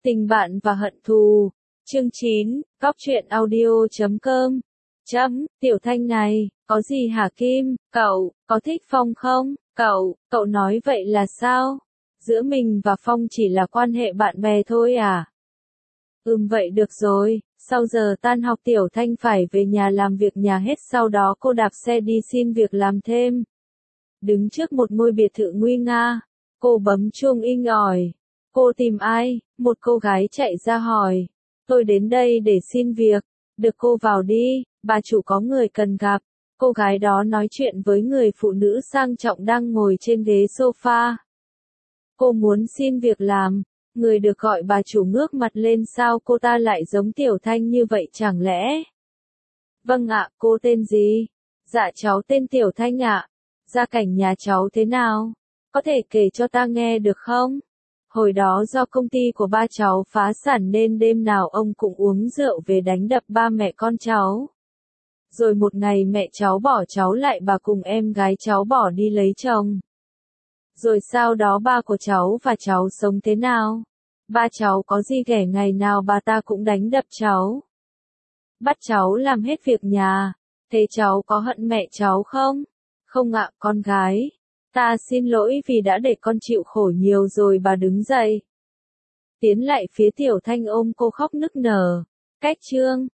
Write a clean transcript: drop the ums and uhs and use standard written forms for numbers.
Tình bạn và hận thù. Chương 9, Cóc truyện audio.com. Tiểu Thanh này, có gì hả Kim, cậu, có thích Phong không? Cậu nói vậy là sao? Giữa mình và Phong chỉ là quan hệ bạn bè thôi à? Vậy được rồi, sau giờ tan học Tiểu Thanh phải về nhà làm việc nhà hết, sau đó cô đạp xe đi xin việc làm thêm. Đứng trước một ngôi biệt thự nguy nga, cô bấm chuông inh ỏi. Cô tìm ai? Một cô gái chạy ra hỏi. Tôi đến đây để xin việc. Được, cô vào đi, bà chủ có người cần gặp. Cô gái đó nói chuyện với người phụ nữ sang trọng đang ngồi trên ghế sofa. Cô muốn xin việc làm. Người được gọi bà chủ ngước mặt lên, sao cô ta lại giống Tiểu Thanh như vậy chẳng lẽ? Vâng ạ, cô tên gì? Dạ cháu tên Tiểu Thanh ạ. Gia cảnh nhà cháu thế nào? Có thể kể cho ta nghe được không? Hồi đó do công ty của ba cháu phá sản nên đêm nào ông cũng uống rượu về đánh đập ba mẹ con cháu. Rồi một ngày mẹ cháu bỏ cháu lại, bà cùng em gái cháu bỏ đi lấy chồng. Rồi sau đó ba của cháu và cháu sống thế nào? Ba cháu có gì ghẻ, ngày nào bà ta cũng đánh đập cháu. Bắt cháu làm hết việc nhà. Thế cháu có hận mẹ cháu không? Không ạ, con gái. Ta xin lỗi vì đã để con chịu khổ nhiều rồi. Bà đứng dậy, tiến lại phía Tiểu Thanh ôm cô khóc nức nở. Cách chương